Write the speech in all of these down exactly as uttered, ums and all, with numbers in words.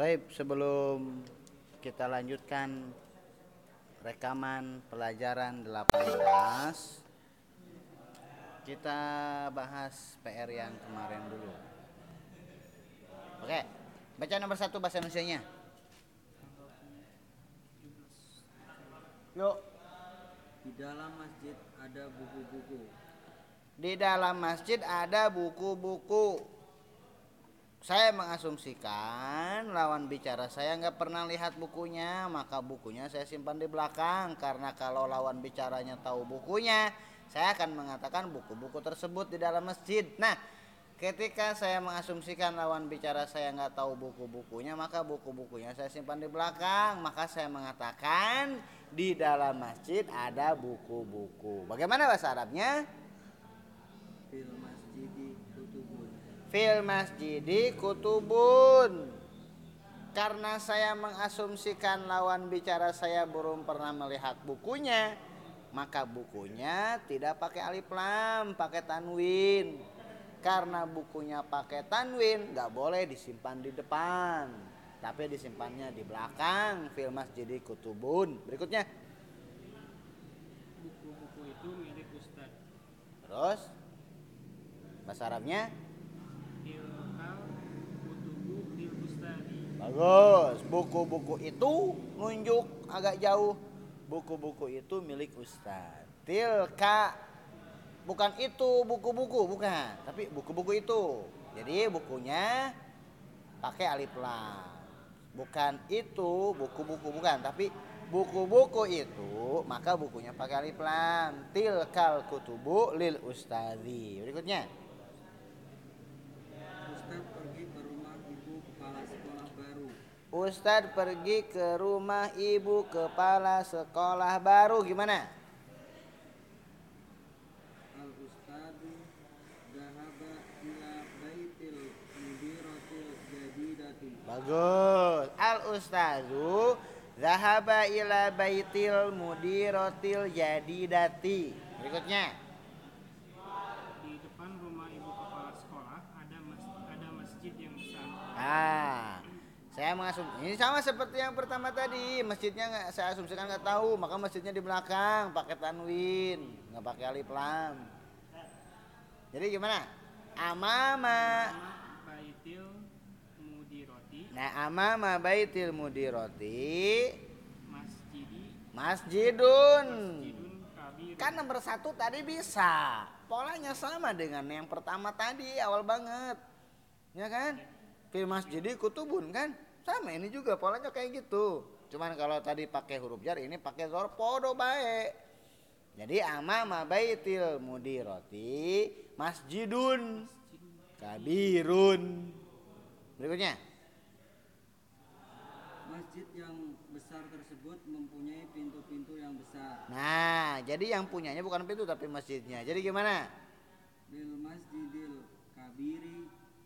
Baik, sebelum kita lanjutkan rekaman pelajaran delapan belas, kita bahas P R yang kemarin dulu. Oke, baca nomor satu bahasa Indonesianya. Yuk. Di dalam masjid ada buku-buku. Di dalam masjid ada buku-buku. Saya mengasumsikan lawan bicara saya nggak pernah lihat bukunya, maka bukunya saya simpan di belakang. Karena kalau lawan bicaranya tahu bukunya, saya akan mengatakan buku-buku tersebut di dalam masjid. Nah, ketika saya mengasumsikan lawan bicara saya nggak tahu buku-bukunya, maka buku-bukunya saya simpan di belakang. Maka saya mengatakan di dalam masjid ada buku-buku. Bagaimana bahasa Arabnya? Fil masjidi kutubun. Fil masjidi kutubun. Karena saya mengasumsikan lawan bicara saya belum pernah melihat bukunya, maka bukunya tidak pakai alif lam, pakai tanwin. Karena bukunya pakai tanwin, nggak boleh disimpan di depan, tapi disimpannya di belakang. Fil masjidi kutubun. Berikutnya. Buku-buku itu milik Ustadz. Terus bahasa Arabnya? Tilkal kutubu lil ustadi. Bagus. Buku-buku itu nunjuk agak jauh. Buku-buku itu milik Ustadz. Tilka, bukan itu buku-buku, bukan, tapi buku-buku itu. Jadi bukunya pakai alif lam. Bukan itu buku-buku, bukan, tapi buku-buku itu, maka bukunya pakai alif lam. Tilkal kutubu lil ustadi. Berikutnya. Ustadz pergi ke rumah ibu kepala sekolah baru. Ustadz pergi ke rumah ibu kepala sekolah baru. Gimana? Al ustadu dahaba ila baitil mudiratil jadidati. Bagus. Al ustazu zahaba ila baitil mudiratil jadidati. Berikutnya. Di depan rumah ibu kepala sekolah ada mas ada masjid yang besar. Ah, saya mengasum ini sama seperti yang pertama tadi. Masjidnya nggak, saya asumsikan nggak tahu, maka masjidnya di belakang pakai tanwin, nggak pakai alif lam. Jadi gimana? Amama. Nama baitil mudiroti Nah, amama baitil mudiroti masjidi masjidun. masjidun kabir. Kan nomor satu tadi bisa. Polanya sama dengan yang pertama tadi, awal banget. Ya kan? Fil masjidi kutubun kan? Sama ini juga polanya kayak gitu. Cuman kalau tadi pakai huruf jar, ini pakai dzarf, podo bae. Jadi amama baitil mudiroti masjidun kabirun. Berikutnya. Masjid yang besar tersebut mempunyai pintu-pintu yang besar. Nah, jadi yang punyanya bukan pintu tapi masjidnya. Jadi gimana? Lil masjidil kabiri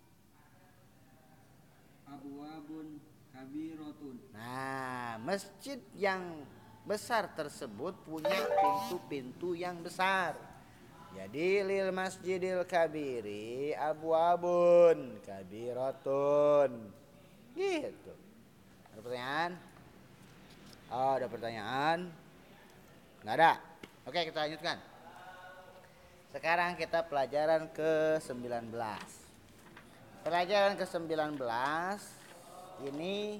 abwabun kabirotun. Nah, masjid yang besar tersebut punya pintu-pintu yang besar. Jadi lil masjidil kabiri abwabun kabiratun. Gitu. Ada pertanyaan? Oh, ada pertanyaan? Nggak ada. Oke, kita lanjutkan. Sekarang kita pelajaran ke sembilan belas. Pelajaran ke sembilan belas ini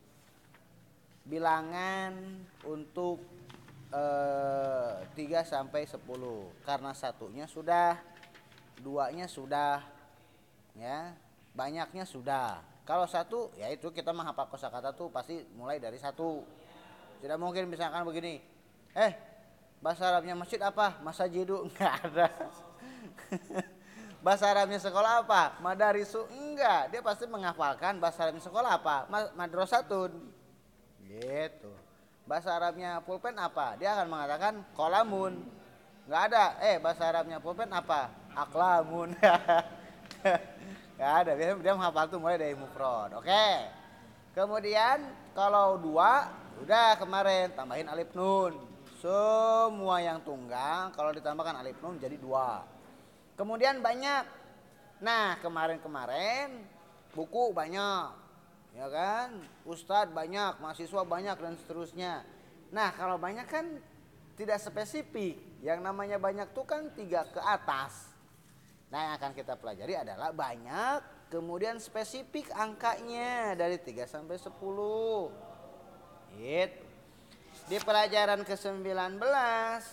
bilangan untuk eh, tiga sampai sepuluh. Karena satunya sudah, duanya sudah, ya, banyaknya sudah. Kalau satu, ya itu kita menghafal kosakata tuh pasti mulai dari satu. Tidak mungkin misalkan begini, eh bahasa Arabnya masjid apa? Masajidu, enggak ada. Bahasa Arabnya sekolah apa? Madarisu, enggak. Dia pasti menghafalkan bahasa Arabnya sekolah apa? Madrasatun. Gitu. Bahasa Arabnya pulpen apa? Dia akan mengatakan kolamun. Enggak ada. Eh bahasa Arabnya pulpen apa? Aklamun. Enggak ada. Dia, dia menghafal tuh mulai dari mufrad. Oke. Kemudian kalau dua, udah kemarin tambahin alif nun. Semua yang tunggal kalau ditambahkan alif nun jadi dua. Kemudian banyak. Nah, kemarin-kemarin buku banyak. ya kan? Ustadz banyak, mahasiswa banyak dan seterusnya. Nah kalau banyak kan tidak spesifik. Yang namanya banyak tuh kan tiga ke atas. Nah yang akan kita pelajari adalah banyak, kemudian spesifik angkanya dari tiga sampai sepuluh. Gitu. Di pelajaran ke sembilan belas,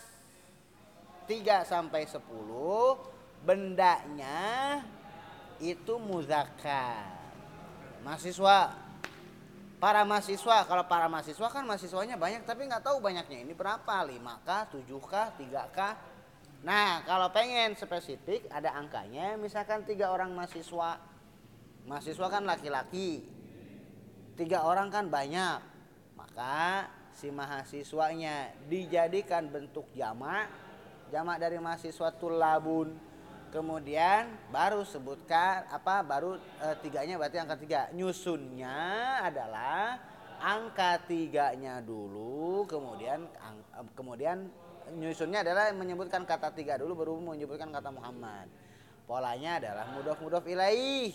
tiga sampai sepuluh, bendanya itu muzakkar. Mahasiswa, para mahasiswa, kalau para mahasiswa kan mahasiswanya banyak tapi nggak tahu banyaknya ini berapa, lima kah, tujuh kah, tiga kah. Nah kalau pengen spesifik ada angkanya, misalkan tiga orang mahasiswa, mahasiswa kan laki-laki, tiga orang kan banyak, maka si mahasiswanya dijadikan bentuk jamak, jamak dari mahasiswa tulabun. Kemudian baru sebutkan apa baru e, tiganya berarti angka tiga. Nyusunnya adalah angka tiganya dulu, kemudian ang, kemudian nyusunnya adalah menyebutkan kata tiga dulu baru menyebutkan kata Muhammad. Polanya adalah mudhof mudhof ilaih.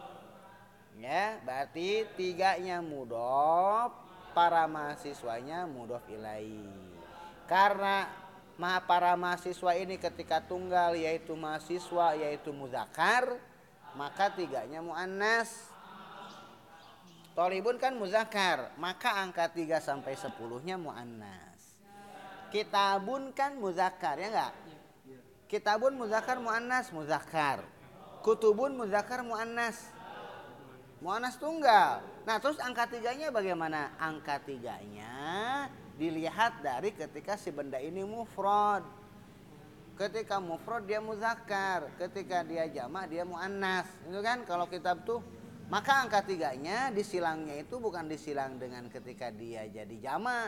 Ya, berarti tiganya mudhof, para mahasiswanya mudhof ilaih. Karena para mahasiswa ini ketika tunggal yaitu mahasiswa yaitu muzakkar, maka tiganya muannas. Tolibun kan muzakkar, maka angka tiga sampai sepuluh-nya muannas. Kitabun kan muzakkar, ya enggak? Kitabun muzakkar muannas, muzakkar. Kutubun muzakkar muannas, muannas tunggal. Nah terus angka tiganya bagaimana? Angka tiganya dilihat dari ketika si benda ini mufrad. Ketika mufrad dia muzakkar, ketika dia jamak dia muannas. Itu kan kalau kitab tuh, maka angka tiganya disilangnya itu bukan disilang dengan ketika dia jadi jamak.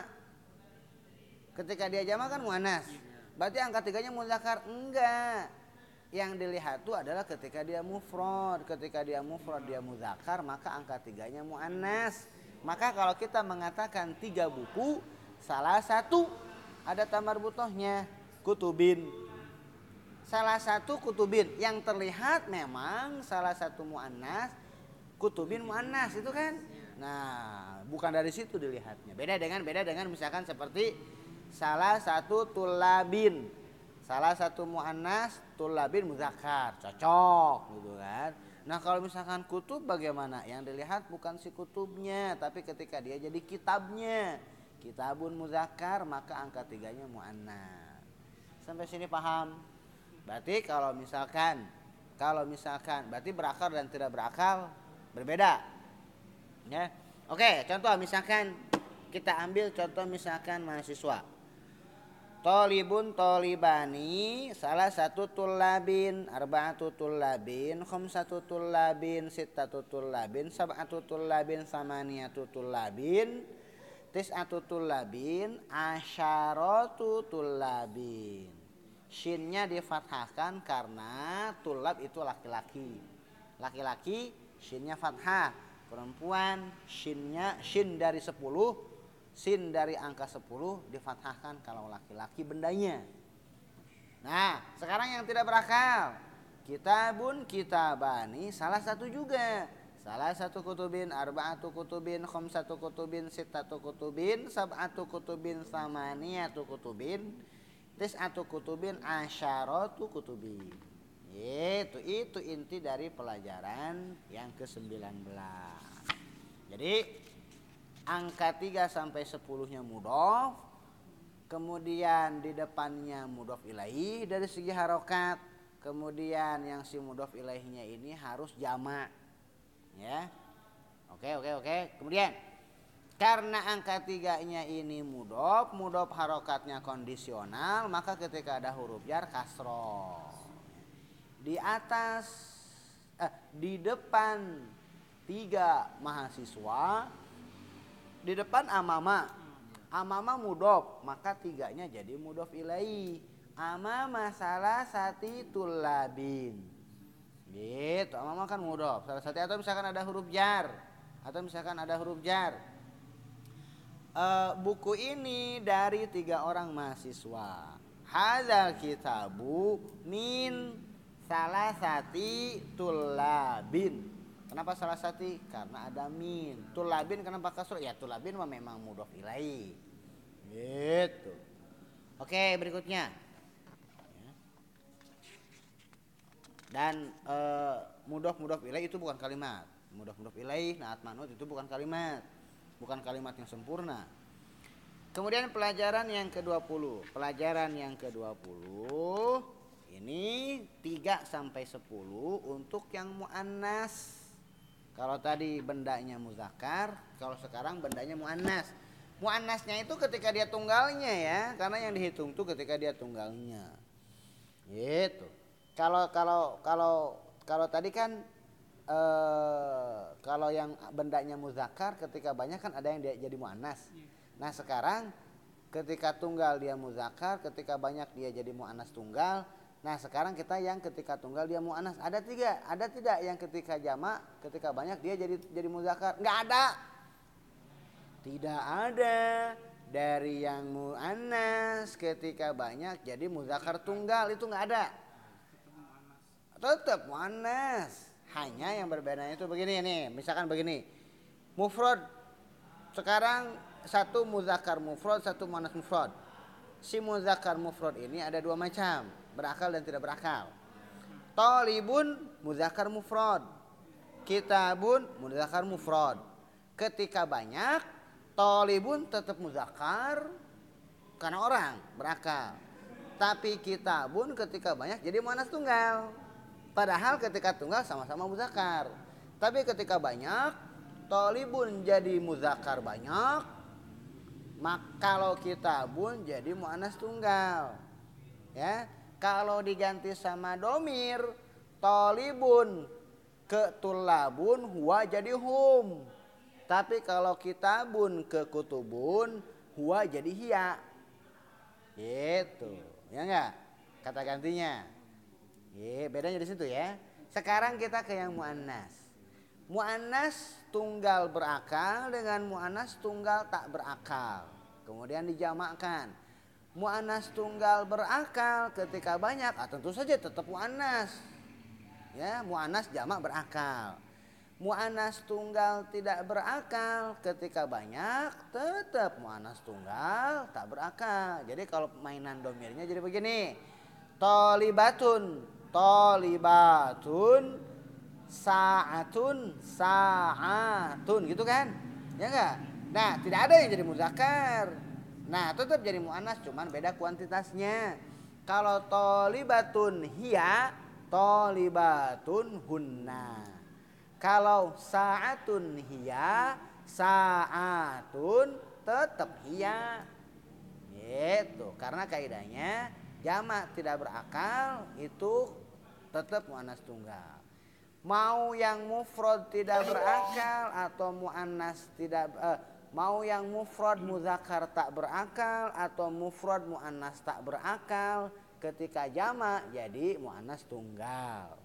Ketika dia jamak kan muannas. Berarti angka tiganya muzakkar? Enggak. Yang dilihat itu adalah ketika dia mufrad. Ketika dia mufrad dia muzakkar, maka angka tiganya muannas. Maka kalau kita mengatakan tiga buku, salah satu ada tamar butohnya, kutubin. Salah satu kutubin, yang terlihat memang salah satu muannas, kutubin muannas itu kan. Nah, bukan dari situ dilihatnya. Beda dengan beda dengan misalkan seperti salah satu tulabin. Salah satu muannas, tulabin muzakkar, cocok gitu kan. Nah, kalau misalkan kutub bagaimana? Yang dilihat bukan si kutubnya, tapi ketika dia jadi kitabnya. Kitabun muzakkar, maka angka tiganya muannas. Sampai sini paham? Berarti kalau misalkan kalau misalkan berarti berakal dan tidak berakal berbeda. Ya. Oke, contoh misalkan kita ambil contoh misalkan mahasiswa. Tolibun tolibani, salah satu tulabin, arba'atu tulabin, khamsatu tulabin, sittatu tulabin, sab'atu tulabin, samaniyatu tulabin, tis'atu tulabin, asyaratu tulabin. Shinnya difathahkan karena tulab itu laki-laki. Laki-laki shinnya fathah. Perempuan shinnya shin dari sepuluh, shin dari angka sepuluh difathahkan kalau laki-laki bendanya. Nah sekarang yang tidak berakal, kitabun kitabani salah satu juga. Salah satu kutubin, arba'atu kutubin, khamsatu kutubin, sittatu kutubin, sab'atu kutubin, samaniyatu kutubin, tis'atu kutubin, asyaratu kutubin. Itu itu inti dari pelajaran yang ke sembilan belas. Jadi angka tiga sampai sepuluh-nya mudhof, kemudian di depannya mudhof ilaih dari segi harokat, kemudian yang si mudhof ilaihnya ini harus jamak. Ya, oke oke oke. Kemudian karena angka tiganya ini mudhof, mudhof harokatnya kondisional, maka ketika ada huruf jar kasroh. Di atas, eh, di depan tiga mahasiswa, di depan amama, amama mudhof, maka tiganya jadi mudhof ilaih. Amama salah sati tulabin. Gitu, amama kan mudhof salah satu, atau misalkan ada huruf jar, atau misalkan ada huruf jar. E, buku ini dari tiga orang mahasiswa. Hadzal kitabu min salah sati tulabin. Kenapa salah satu? Karena ada min. Tulabin kenapa kasroh? Ya tulabin mah memang mudhof ilaih. Gitu. Oke, berikutnya. Dan e, mudhof mudhof ilaih itu bukan kalimat. Mudhof mudhof ilaih, naat manut itu bukan kalimat. Bukan kalimat yang sempurna. Kemudian pelajaran yang kedua puluh. Pelajaran yang kedua puluh ini tiga sampai sepuluh untuk yang muannas. Kalau tadi bendanya muzakkar, kalau sekarang bendanya muannas. Muannasnya itu ketika dia tunggalnya ya, karena yang dihitung itu ketika dia tunggalnya. Gitu. Kalau kalau kalau kalau tadi kan eh, kalau yang bendanya muzakkar ketika banyak kan ada yang dia jadi muannas. Nah, sekarang ketika tunggal dia muzakkar, ketika banyak dia jadi muannas tunggal. Nah, sekarang kita yang ketika tunggal dia muannas. Ada tiga, ada tidak yang ketika jamak, ketika banyak dia jadi jadi muzakkar? Enggak ada. Tidak ada. Dari yang muannas ketika banyak jadi muzakkar tunggal itu enggak ada. Tetap muannas. Hanya yang berbedanya itu begini nih, misalkan begini. Mufrad sekarang satu muzakkar mufrad, satu muannas mufrad. Si muzakkar mufrad ini ada dua macam, berakal dan tidak berakal. Thalibun muzakkar mufrad, kitabun muzakkar mufrad. Ketika banyak, thalibun tetap muzakkar karena orang berakal. Tapi kitabun ketika banyak jadi muannas tunggal. Padahal ketika tunggal sama-sama muzakkar. Tapi ketika banyak, thalibun jadi muzakkar banyak. Maka kalau kitabun jadi muannas tunggal. Ya, kalau diganti sama domir, thalibun ke tulabun huwa jadi hum. Tapi kalau kitabun ke kutubun huwa jadi hiya. Gitu. Ya enggak? Kata gantinya. Ye, bedanya di situ ya. Sekarang kita ke yang muannas. Muannas tunggal berakal dengan muannas tunggal tak berakal. Kemudian dijamakkan. Muannas tunggal berakal ketika banyak, ah, tentu saja tetap muannas. Ya, muannas jamak berakal. Muannas tunggal tidak berakal ketika banyak, tetap muannas tunggal tak berakal. Jadi kalau mainan domirnya jadi begini. Thalibatun, thalibatun, sa'atun, sa'atun, gitu kan? Ya enggak? Nah, tidak ada yang jadi muzakkar. Nah, tetap jadi muannas, cuman beda kuantitasnya. Kalau thalibatun hiya, thalibatun hunna. Kalau sa'atun hiya, sa'atun tetap hiya. Gitu. Karena kaidahnya jamak tidak berakal itu tetap muannas tunggal. Mau yang mufrad tidak berakal atau muannas tidak eh, mau yang mufrad muzakkar tak berakal atau mufrad muannas tak berakal, ketika jamak jadi muannas tunggal.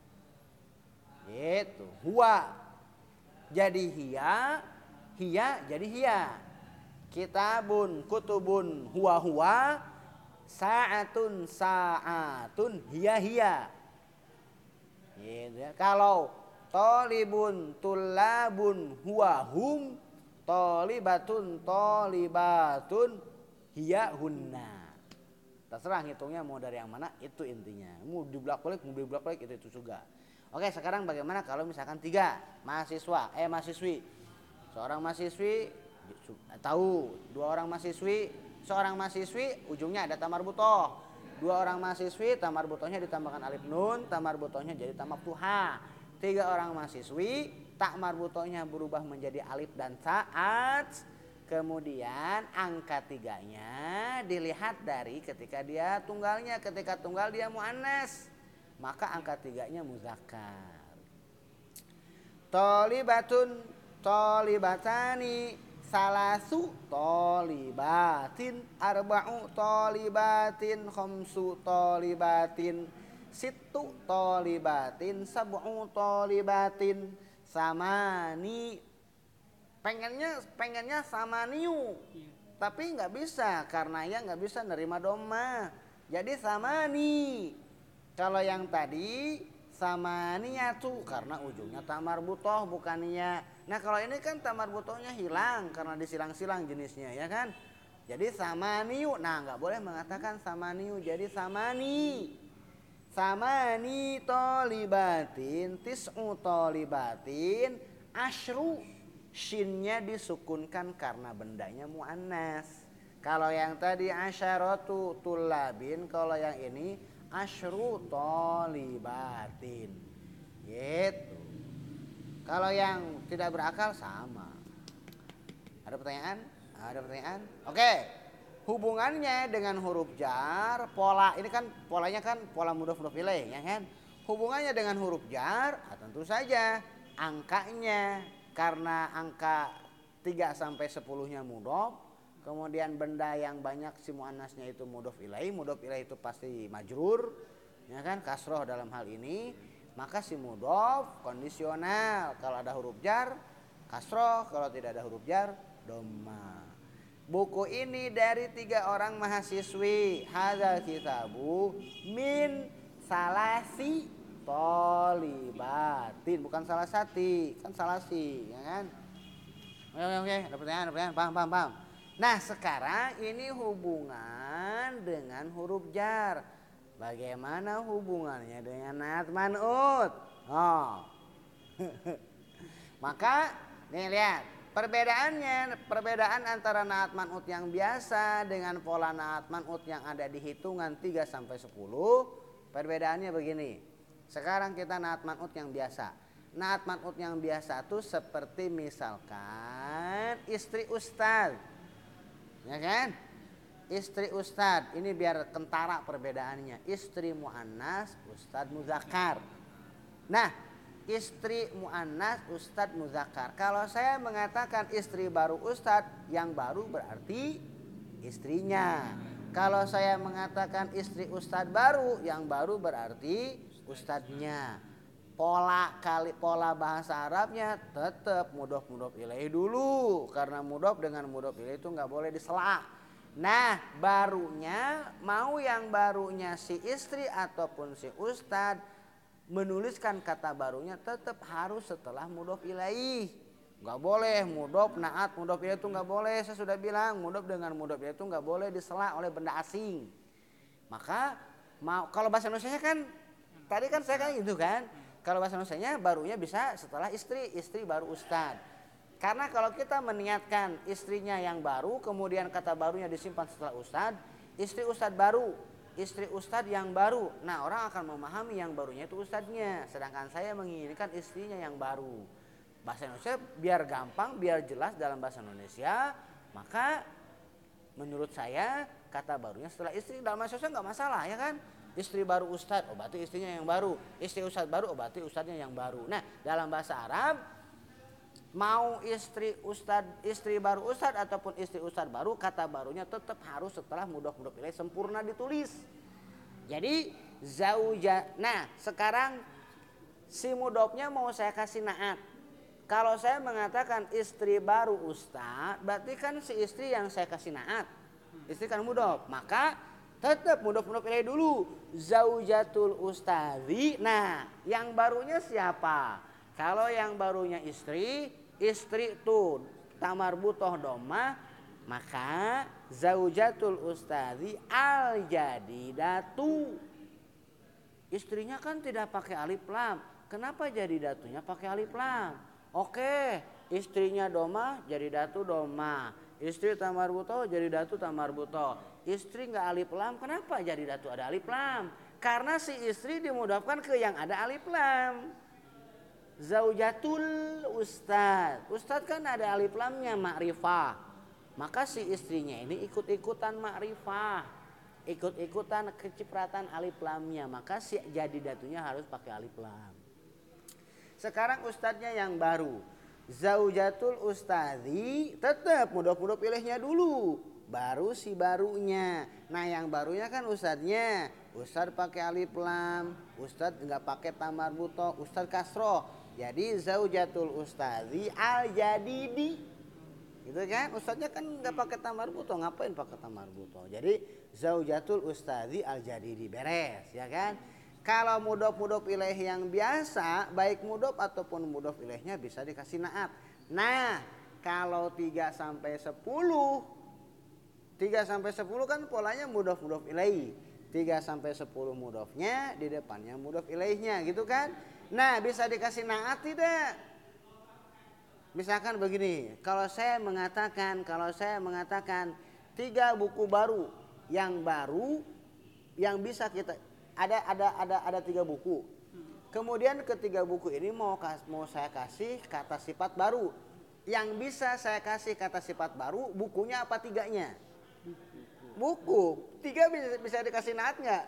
Gitu. Huwa jadi hiya, hiya jadi hiya. Kitabun, kutubun, huwa huwa, sa'atun, sa'atun, hiya hiya. Gitu ya. Kalau thalibun, tulabun, huwa hum, thalibatun, thalibatun, hiya hunna. Terserah ngitungnya mau dari yang mana, itu intinya. Mau dibelak-balik, mau dibelak-balik itu itu juga. Oke, sekarang bagaimana kalau misalkan tiga mahasiswa, eh mahasiswi, seorang mahasiswi tahu, dua orang mahasiswi, seorang mahasiswi ujungnya ada tamar butoh. Dua orang mahasiswi tamar butohnya ditambahkan alif nun, tamar butohnya jadi tamak tuha. Tiga orang mahasiswi tamar butohnya berubah menjadi alif dan saat. Kemudian angka tiganya dilihat dari ketika dia tunggalnya, ketika tunggal dia muannas, maka angka tiganya muzakkar. Thalibatun, thalibatani, salasu thalibatin, arba'u thalibatin, khamsu thalibatin, sittu thalibatin, sab'u thalibatin, samani. Pengennya pengennya samaniu. Iya. Tapi nggak bisa karena ya nggak bisa nerima doma. Jadi samani. Kalau yang tadi samaniyatu karena ujungnya tamar butoh bukan niya. Nah kalau ini kan tamar butohnya hilang karena disilang-silang jenisnya ya kan. Jadi samaniyu. Nah nggak boleh mengatakan samaniyu. Jadi samani. Samani tolibatin tis'u tolibatin asyru. Shinnya disukunkan karena bendanya muannas. Kalau yang tadi asyaratu tulabin, kalau yang ini asyru tolibatin. Gitu. Kalau yang tidak berakal sama. Ada pertanyaan? Ada pertanyaan? Oke. Hubungannya dengan huruf jar, pola ini kan polanya kan pola mudhof mudhof ilaih ya kan? Hubungannya dengan huruf jar, ah, tentu saja angkanya karena angka tiga sampai sepuluh-nya mudhof, kemudian benda yang banyak si muannasnya itu mudhof ilaih, mudhof ilaih itu pasti majrur, ya kan? Kasroh dalam hal ini, maka si mudhof kondisional. Kalau ada huruf jar, kasroh, kalau tidak ada huruf jar, dhamma. Buku ini dari tiga orang mahasiswi. Hadzal kitabu min salasi tolibatin, bukan salah sati, kan salasi, ya kan? Oke oke oke, ada pertanyaan, ada pertanyaan, paham paham paham. Nah sekarang ini hubungan dengan huruf jar. Bagaimana hubungannya dengan naat man'ut? Oh. Maka nih lihat perbedaannya, perbedaan antara naat man'ut yang biasa dengan pola naat man'ut yang ada di hitungan tiga sampai sepuluh. Perbedaannya begini. Sekarang kita naat man'ut yang biasa. Naat man'ut yang biasa itu seperti misalkan istri ustad. Ya kan? Istri ustad. Ini biar kentara perbedaannya. Istri muannas, ustad muzakkar. Nah, istri muannas, ustad muzakkar. Kalau saya mengatakan istri baru ustad, yang baru berarti istrinya. Kalau saya mengatakan istri ustad baru, yang baru berarti ustadnya. Pola kali pola bahasa Arabnya tetap mudhof mudhof ilaih dulu, karena mudhof dengan mudhof ilaih itu nggak boleh disela. Nah barunya mau yang barunya si istri ataupun si ustad menuliskan kata barunya tetap harus setelah mudhof ilaih. Nggak boleh mudhof naat mudhof ilaih itu nggak boleh. Saya sudah bilang mudhof dengan mudhof ilaih itu nggak boleh disela oleh benda asing. Maka mau kalau bahasa Indonesia kan tadi kan saya kan gitu kan. Kalau bahasa Indonesia barunya bisa setelah istri, istri baru ustad. Karena kalau kita meniatkan istrinya yang baru, kemudian kata barunya disimpan setelah ustad, istri ustad baru, istri ustad yang baru. Nah orang akan memahami yang barunya itu ustadnya. Sedangkan saya menginginkan istrinya yang baru. Bahasa Indonesia biar gampang, biar jelas dalam bahasa Indonesia, maka menurut saya kata barunya setelah istri dalam bahasa Indonesia nggak masalah ya kan. Istri baru ustad, oh berarti istrinya yang baru. Istri ustad baru, oh berarti ustadnya yang baru. Nah dalam bahasa Arab mau istri ustad, istri baru ustad ataupun istri ustad baru, kata barunya tetap harus setelah mudhof mudhof ilaih sempurna ditulis. Jadi zauja. Nah sekarang si mudhofnya mau saya kasih naat. Kalau saya mengatakan istri baru ustad, berarti kan si istri yang saya kasih naat. Istri kan mudhof, maka tetap mudhof mudhof ilaih dulu. Zaujatul ustadzi. Nah, yang barunya siapa? Kalau yang barunya istri, istri itu tamar butoh dhamma, maka zaujatul ustadzi al jadidatu. Istrinya kan tidak pakai alif lam. Kenapa jadidatunya pakai alif lam? Oke, istrinya dhamma, jadidatu dhamma. Istri tamar butoh, jadidatu tamar butoh. Istri nggak alif lam, kenapa jadi datu ada alif lam? Karena si istri dimudhafkan ke yang ada alif lam. Zaujatul ustad, ustad kan ada alif lamnya ma'rifah. Maka si istrinya ini ikut-ikutan ma'rifah, ikut-ikutan kecipratan alif lamnya. Maka si jadi datunya harus pakai alif lam. Sekarang ustadnya yang baru, zaujatul ustadzi, tetap mudhof mudhof ilaihnya dulu. Baru si barunya. Nah yang barunya kan ustadznya. Ustadz pakai alif lam, ustadz nggak pakai tamar butoh, ustadz kasroh. Jadi zaujatul ustadzi al jadidi. Gitu kan? Ustadznya kan nggak pakai tamar butoh, ngapain pakai tamar butoh? Jadi zaujatul ustadzi al jadidi, beres ya kan? Kalau mudhof-mudhof ilaih yang biasa, baik mudhof ataupun mudhof ilaihnya bisa dikasih naat. Nah, kalau tiga sampai sepuluh, tiga sampai sepuluh kan polanya mudhof-mudhof ilaih. tiga sampai sepuluh mudhofnya, di depannya mudhof ilaihnya gitu kan. Nah, bisa dikasih naat tidak? Misalkan begini, kalau saya mengatakan, kalau saya mengatakan tiga buku baru yang baru yang bisa kita ada ada ada ada tiga buku. Kemudian ketiga buku ini mau mau saya kasih kata sifat baru. Yang bisa saya kasih kata sifat baru bukunya apa tiganya? Buku. Tiga bisa bisa dikasih naat nggak?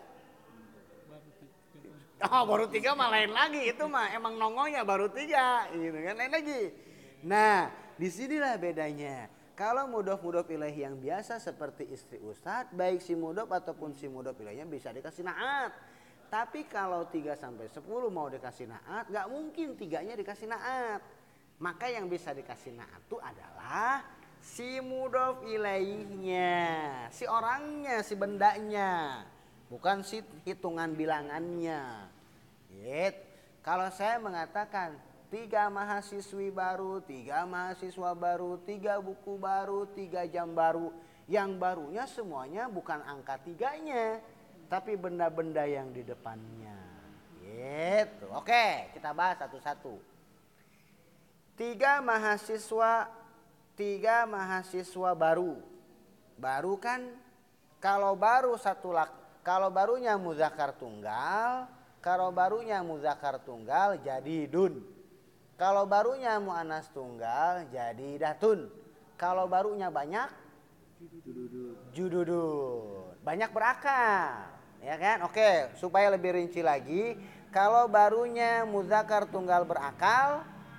Oh baru tiga mah lain lagi, itu mah emang nongolnya baru tiga, gitu kan lain lagi. Nah disinilah bedanya. Kalau mudhof-mudhof ilaih yang biasa seperti istri ustad, baik si mudhof ataupun si mudhof ilaihnya bisa dikasih naat. Tapi kalau tiga sampai sepuluh mau dikasih naat, nggak mungkin tiganya dikasih naat. Maka yang bisa dikasih naat itu adalah si mudhof ilaihnya, si orangnya, si bendanya, bukan si hitungan bilangannya. Gitu. Kalau saya mengatakan tiga mahasiswi baru, tiga mahasiswa baru, tiga buku baru, tiga jam baru. Yang barunya semuanya bukan angka tiganya, tapi benda-benda yang di depannya. Gitu. Oke, kita bahas satu-satu. Tiga mahasiswa, tiga mahasiswa baru. Baru kan kalau baru satu lak, kalau barunya muzakkar tunggal, kalau barunya muzakkar tunggal jadi dun. Kalau barunya muannas tunggal jadi datun. Kalau barunya banyak jududun. Banyak berakal, ya kan? Oke, supaya lebih rinci lagi, kalau barunya muzakkar tunggal berakal,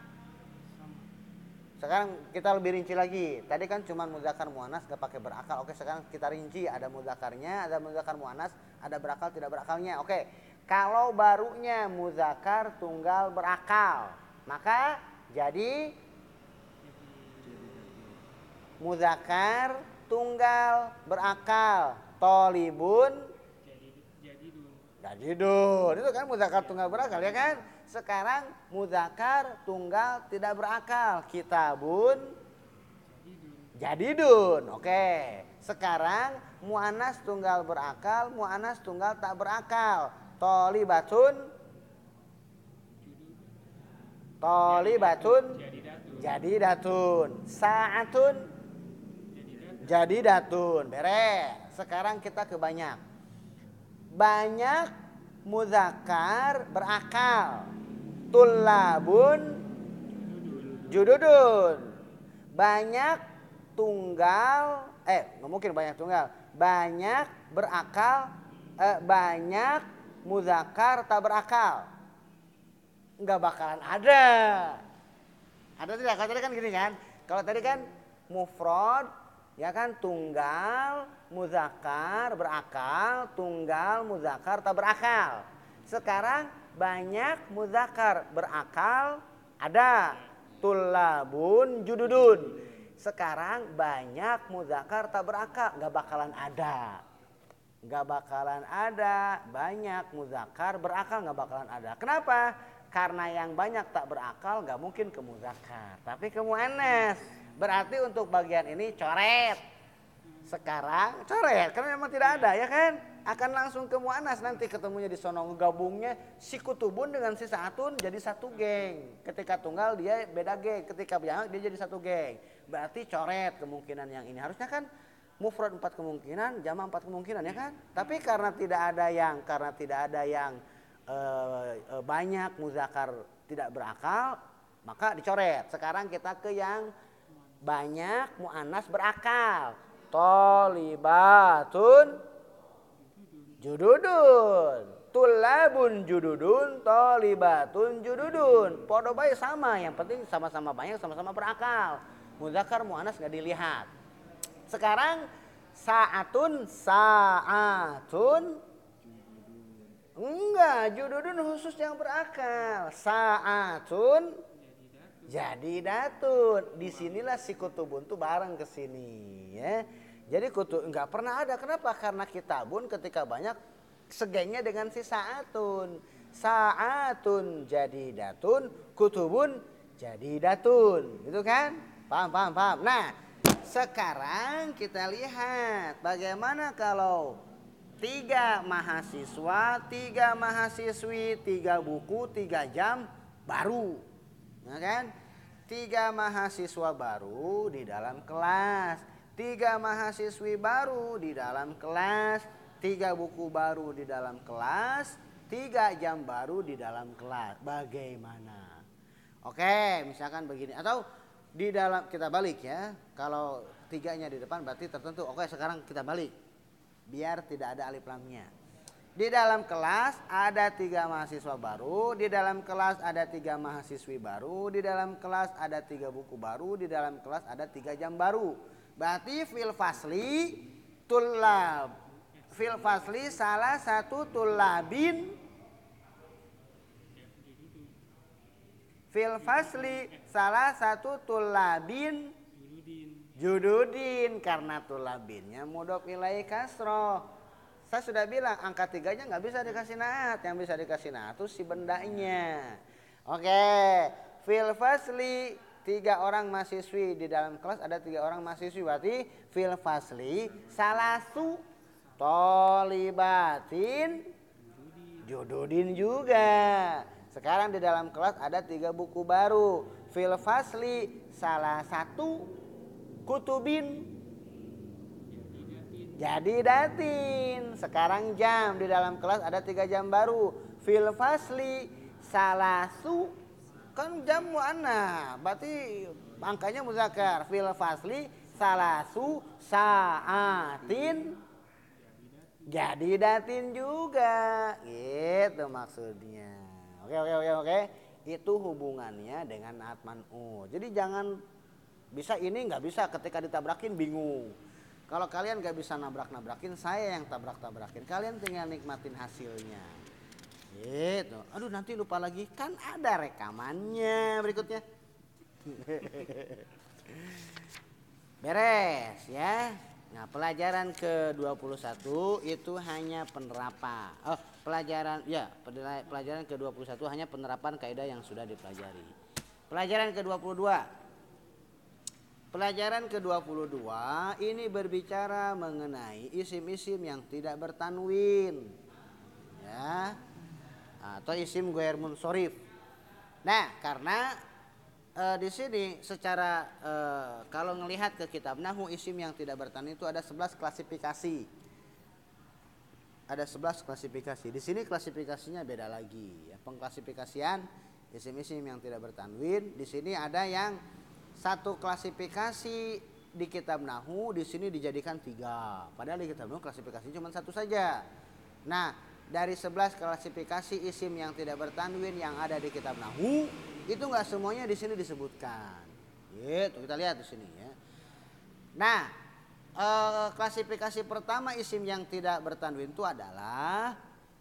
sekarang kita lebih rinci lagi. Tadi kan cuma muzakkar muannas gak pakai berakal. Oke, sekarang kita rinci, ada mudzakarnya, ada muzakkar muannas, ada berakal tidak berakalnya. Oke. Kalau barunya muzakkar tunggal berakal, maka jadi muzakkar tunggal berakal tolibun jadi dun. Itu kan muzakkar tunggal berakal ya kan. Sekarang muzakkar tunggal tidak berakal kitabun jadi dun. Oke. Sekarang muannas tunggal berakal, muannas tunggal tak berakal tolibatun Tolibatun jadi datun, saatun jadi datun. Beres. Sekarang kita ke banyak. Banyak muzakkar berakal. Tullabun jududun. Banyak tunggal, eh nggak mungkin banyak tunggal. Banyak berakal, eh, banyak muzakkar tak berakal. Nggak bakalan ada. Ada tidak? Kalau tadi kan gini kan. Kalau tadi kan mufrad, ya kan tunggal, muzakkar berakal, tunggal, muzakkar tak berakal. Sekarang banyak muzakkar berakal, ada tullabun jududun. Sekarang banyak muzakkar tak berakal, nggak bakalan ada. Nggak bakalan ada. Banyak muzakkar berakal nggak bakalan ada. Kenapa? Karena yang banyak tak berakal gak mungkin ke muzakkar, tapi ke muannas. Berarti untuk bagian ini coret. Sekarang coret, karena memang tidak ada ya kan. Akan langsung ke muannas nanti ketemunya di sono, gabungnya si kutubun dengan si saatun jadi satu geng. Ketika tunggal dia beda geng, ketika banyak dia jadi satu geng. Berarti coret kemungkinan yang ini. Harusnya kan mufrad empat kemungkinan, jama' empat kemungkinan ya kan. Tapi karena tidak ada yang karena tidak ada yang E, e, banyak muzakkar tidak berakal, maka dicoret. Sekarang kita ke yang banyak muannas berakal. Tolibatun jududun, tulabun jududun, tolibatun jududun. Podo bae sama, yang penting sama-sama banyak, sama-sama berakal. Muzakkar muannas nggak dilihat. Sekarang saatun saatun enggak, jududun khusus yang berakal. Saatun jadi datun. Disinilah si kutubun tuh bareng ke sini ya. Jadi kutub enggak pernah ada. Kenapa? Karena kitabun ketika banyak segengnya dengan si saatun. Saatun jadidatun, kutubun jadidatun. Gitu kan? Paham, paham, paham. Nah, sekarang kita lihat bagaimana kalau tiga mahasiswa, tiga mahasiswi, tiga buku, tiga jam baru. Ya kan? Tiga mahasiswa baru di dalam kelas, tiga mahasiswi baru di dalam kelas, tiga buku baru di dalam kelas, tiga jam baru di dalam kelas. Bagaimana? Oke, misalkan begini. Atau di dalam, kita balik ya. Kalau tiganya di depan berarti tertentu. Oke, sekarang kita balik. Biar tidak ada alif lamnya. Di dalam kelas ada tiga mahasiswa baru, di dalam kelas ada tiga mahasiswi baru, di dalam kelas ada tiga buku baru, di dalam kelas ada tiga jam baru. Berarti fil fasli tulab, fil fasli salah satu tulabin, fil fasli salah satu tulabin jududin, karena tulabinnya mudhof ilaihi kasroh. Saya sudah bilang angka tiganya nggak bisa dikasih naat, yang bisa dikasih naat itu si bendanya. Oke, fil fasli tiga orang mahasiswi, di dalam kelas ada tiga orang mahasiswi, berarti fil fasli salasu tolibatin jududin juga. Sekarang di dalam kelas ada tiga buku baru, fil fasli salah satu kutubin jadi datin. Sekarang jam, di dalam kelas ada tiga jam baru, fil fasli salasu, kan jam muannats berarti angkanya muzakkar, fil fasli salasu saatin jadi datin juga, gitu maksudnya. Oke oke oke oke, itu hubungannya dengan naat man'ut. Jadi jangan bisa ini nggak bisa, ketika ditabrakin bingung. Kalau kalian gak bisa nabrak-nabrakin, saya yang tabrak-tabrakin. Kalian tinggal nikmatin hasilnya. Gitu. Aduh, nanti lupa lagi. Kan ada rekamannya berikutnya. Beres ya. Nah, pelajaran ke dua puluh satu itu hanya penerapan. Oh, pelajaran ya, pelajaran ke dua puluh satu hanya penerapan kaidah yang sudah dipelajari. Pelajaran ke dua puluh dua. Pelajaran ke dua puluh dua ini berbicara mengenai isim-isim yang tidak bertanwin, ya, atau isim ghair munsorif. Nah, karena e, di sini secara e, kalau ngelihat ke kitab nahwu, isim yang tidak bertanwin itu ada sebelas klasifikasi. Ada sebelas klasifikasi. Di sini klasifikasinya beda lagi. Ya, pengklasifikasian isim-isim yang tidak bertanwin. Di sini ada yang satu klasifikasi, di kitab nahwu di sini dijadikan tiga. Padahal di kitab nahwu klasifikasi cuma satu saja. Nah, dari sebelas klasifikasi isim yang tidak bertanwin yang ada di kitab nahwu itu nggak semuanya di sini disebutkan. Gitu, kita lihat di sini ya. Nah, eh, klasifikasi pertama isim yang tidak bertanwin itu adalah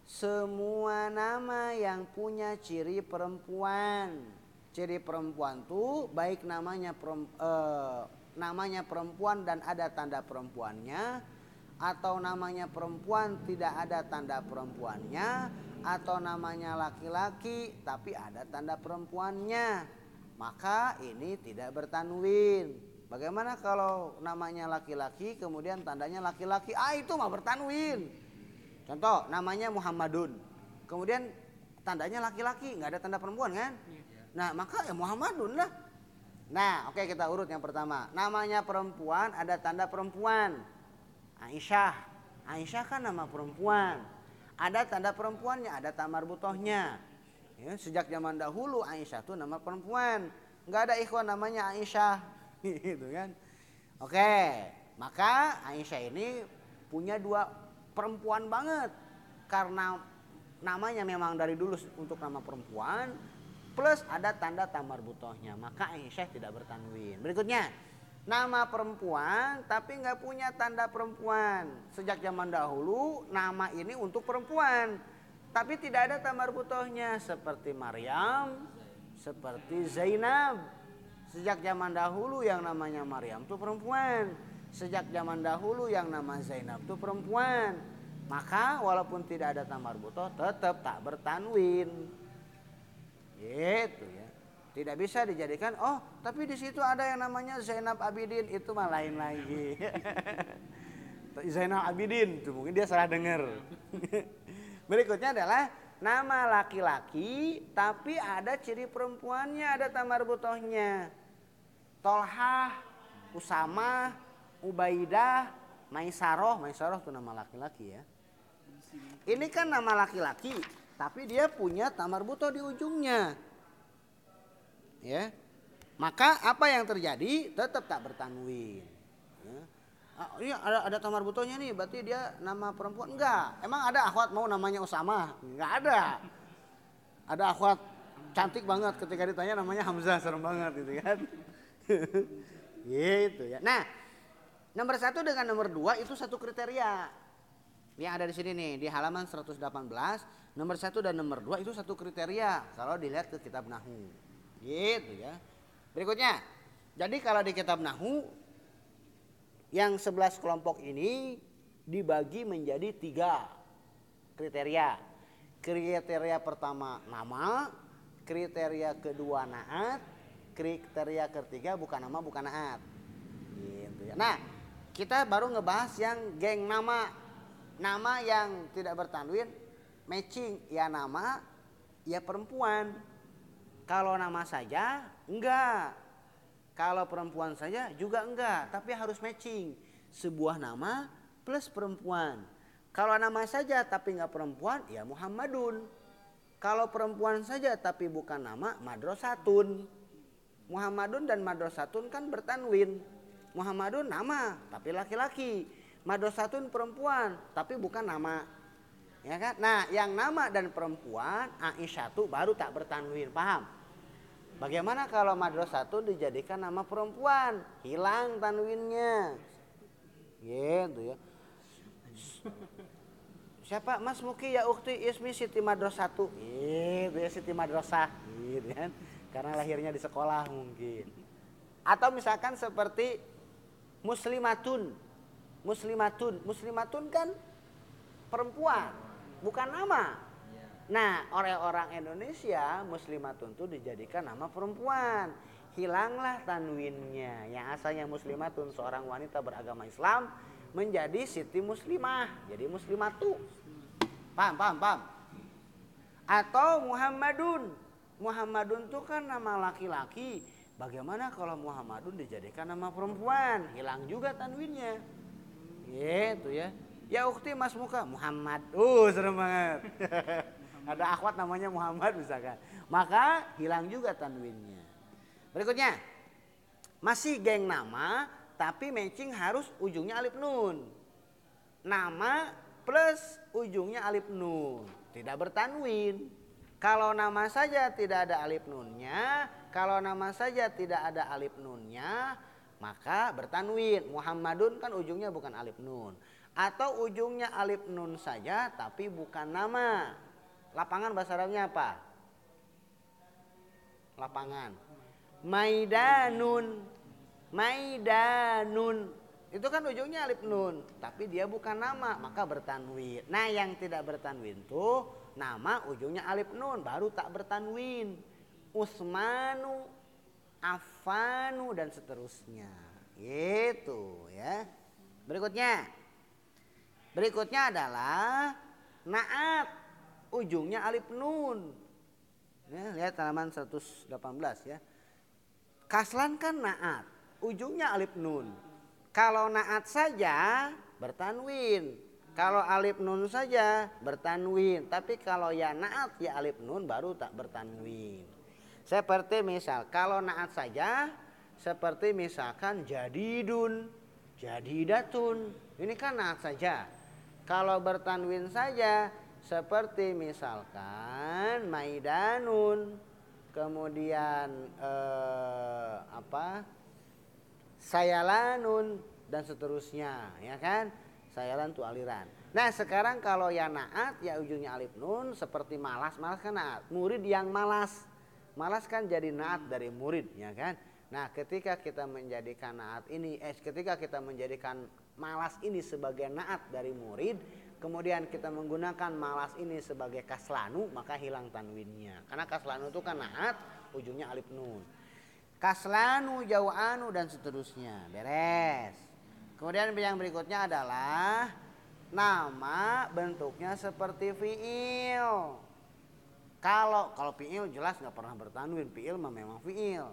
semua nama yang punya ciri perempuan. Ciri perempuan tuh baik namanya perempuan, eh, namanya perempuan dan ada tanda perempuannya, atau namanya perempuan tidak ada tanda perempuannya, atau namanya laki-laki tapi ada tanda perempuannya, maka ini tidak bertanwin. Bagaimana kalau namanya laki-laki kemudian tandanya laki-laki? Ah, itu mah bertanwin. Contoh, namanya Muhammadun, kemudian tandanya laki-laki, nggak ada tanda perempuan kan? Nah, maka ya Muhammadun lah. Nah, oke, kita urut yang pertama. Namanya perempuan ada tanda perempuan. Aisyah. Aisyah kan nama perempuan. Ada tanda perempuannya, ada tamar butohnya. Ya, sejak zaman dahulu Aisyah tuh nama perempuan. Nggak ada ikhwan namanya Aisyah. Gitu kan. Oke, maka Aisyah ini punya dua perempuan banget. Karena namanya memang dari dulu untuk nama perempuan, plus ada tanda tamar butohnya, maka Aisyah tidak bertanwin. Berikutnya, nama perempuan tapi nggak punya tanda perempuan. Sejak zaman dahulu nama ini untuk perempuan, tapi tidak ada tamar butohnya, seperti Maryam, seperti Zainab. Sejak zaman dahulu yang namanya Maryam itu perempuan. Sejak zaman dahulu yang nama Zainab itu perempuan. maka walaupun tidak ada tamar butoh tetap tak bertanwin. Gitu ya. Tidak bisa dijadikan, oh tapi di situ ada yang namanya Zainab Abidin, itu mah lain lagi. Zainal Abidin, itu mungkin dia salah dengar. Berikutnya adalah nama laki-laki tapi ada ciri perempuannya, ada tamar butohnya. Tolhah, Usamah, Ubaidah, Maisaroh, Maisaroh itu nama laki-laki ya. Ini kan nama laki-laki tapi dia punya tamar butoh di ujungnya. Ya. Maka apa yang terjadi? Tetap tak bertanwin. Ya. Ah, iya ada ada tamar butohnya nih, berarti dia nama perempuan? Enggak. Emang ada akhwat mau namanya Usamah? Enggak ada. Ada akhwat cantik banget ketika ditanya namanya Hamzah, serem banget gitu kan. Gitu ya. Nah, nomor satu dengan nomor dua itu satu kriteria. Yang ada di sini nih di halaman seratus delapan belas, nomor satu dan nomor dua itu satu kriteria kalau dilihat ke kitab Nahwu. Gitu ya. Berikutnya, jadi kalau di kitab Nahwu yang sebelas kelompok ini dibagi menjadi tiga kriteria. Kriteria pertama nama, kriteria kedua naat, kriteria ketiga bukan nama bukan naat. Gitu ya. Nah, kita baru ngebahas yang geng nama. Nama yang tidak bertanwin matching ya nama ya perempuan. Kalau nama saja enggak. Kalau perempuan saja juga enggak, tapi harus matching. Sebuah nama plus perempuan. Kalau nama saja tapi enggak perempuan ya Muhammadun. Kalau perempuan saja tapi bukan nama Madrasatun. Muhammadun dan Madrasatun kan bertanwin. Muhammadun nama tapi laki-laki. Madrasatun perempuan tapi bukan nama. Ya kan? Nah, yang nama dan perempuan Aisyatu baru tak bertanwin, paham? Bagaimana kalau Madrasatun dijadikan nama perempuan? Hilang tanwinnya. Gitu ya. Siapa? Mas Muki ya ukti ismi Siti Madrasatu. Gitu ya, Siti Madrasah gitu kan. Karena lahirnya di sekolah mungkin. Atau misalkan seperti Muslimatun. Muslimatun, Muslimatun kan perempuan, bukan nama. Nah, orang-orang Indonesia Muslimatun itu dijadikan nama perempuan. Hilanglah tanwinnya. Yang asalnya Muslimatun seorang wanita beragama Islam menjadi Siti Muslimah, jadi Muslimatu. Paham, paham, paham. Atau Muhammadun. Muhammadun itu kan nama laki-laki. Bagaimana kalau Muhammadun dijadikan nama perempuan? Hilang juga tanwinnya. Gitu ya. Ya ukti Mas Muka Muhammad. Uh serem banget. Ada akhwat namanya Muhammad misalkan. Maka hilang juga tanwinnya. Berikutnya. Masih geng nama tapi matching harus ujungnya alif nun. Nama plus ujungnya alif nun. Tidak bertanwin. Kalau nama saja tidak ada alif nunnya, kalau nama saja tidak ada alif nunnya, maka bertanwin. Muhammadun kan ujungnya bukan alif nun. Atau ujungnya alif nun saja tapi bukan nama. Lapangan bahasa Arabnya apa? Lapangan. Maidanun. Maidanun. Itu kan ujungnya alif nun. Tapi dia bukan nama maka bertanwin. Nah yang tidak bertanwin tuh nama ujungnya alif nun baru tak bertanwin. Usmanu, Afanu dan seterusnya. Gitu ya. Berikutnya. Berikutnya adalah naat. Ujungnya alif nun. Ya, lihat halaman seratus delapan belas ya. Kaslan kan naat. Ujungnya alif nun. Kalau naat saja bertanwin. Kalau alif nun saja bertanwin. Tapi kalau ya naat ya alif nun baru tak bertanwin. Seperti misal kalau naat saja seperti misalkan jadidun, jadidatun. Ini kan naat saja. Kalau bertanwin saja seperti misalkan maidanun, kemudian eh, apa? sayalanun dan seterusnya, ya kan? Sayalan itu aliran. Nah, sekarang kalau ya naat ya ujungnya alif nun seperti malas, malas kan naat. Murid yang malas. Malas kan jadi naat dari murid, ya kan? Nah, ketika kita menjadikan naat ini, eh ketika kita menjadikan malas ini sebagai naat dari murid, kemudian kita menggunakan malas ini sebagai kaslanu, maka hilang tanwinnya. Karena kaslanu itu kan naat, ujungnya alif nun. Kaslanu, jau'anu dan seterusnya. Beres. Kemudian yang berikutnya adalah nama bentuknya seperti fiil. Kalau kalau fiil jelas nggak pernah bertanwin, fiil mah memang fiil.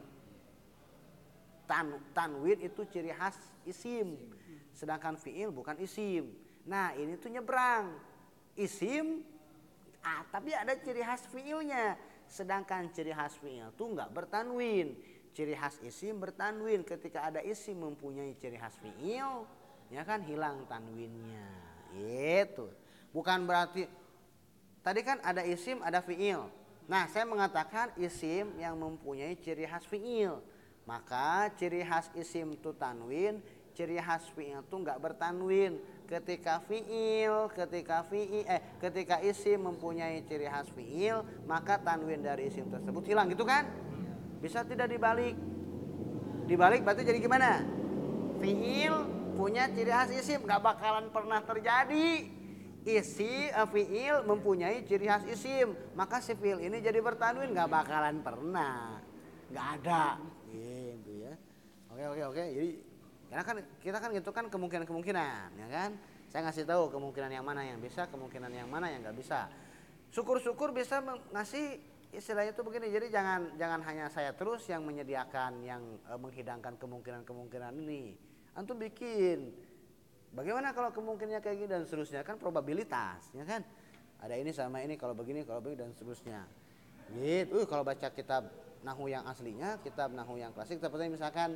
Tan, tanwin itu ciri khas isim, sedangkan fiil bukan isim. Nah ini tuh nyebrang, isim, ah, tapi ada ciri khas fiilnya, sedangkan ciri khas fiil tuh nggak bertanwin. Ciri khas isim bertanwin. Ketika ada isim mempunyai ciri khas fiil, ya kan hilang tanwinnya. Itu bukan berarti tadi kan ada isim ada fiil. Nah saya mengatakan isim yang mempunyai ciri khas fiil, maka ciri khas isim itu tanwin, ciri khas fiil itu nggak bertanwin. Ketika fiil, ketika fiil, eh ketika isim mempunyai ciri khas fiil, maka tanwin dari isim tersebut hilang, gitu kan? Bisa tidak dibalik? Dibalik berarti jadi gimana? Fiil punya ciri khas isim, nggak bakalan pernah terjadi. Isi uh, fiil mempunyai ciri khas isim, maka si fiil ini jadi bertanwin, nggak bakalan pernah, nggak ada, gitu ya. Oke oke oke. Jadi karena kan kita kan gitu kan kemungkinan-kemungkinan, ya kan. Saya ngasih tahu kemungkinan yang mana yang bisa, kemungkinan yang mana yang nggak bisa. Syukur-syukur bisa ngasih istilahnya itu begini. Jadi jangan jangan hanya saya terus yang menyediakan, yang uh, menghidangkan kemungkinan-kemungkinan ini. Antum bikin. Bagaimana kalau kemungkinannya kayak gini dan seterusnya, kan probabilitas, ya kan? Ada ini sama ini, kalau begini, kalau begini dan seterusnya. Gitu. Uh, kalau baca kitab nahwu yang aslinya, kitab nahwu yang klasik, seperti misalkan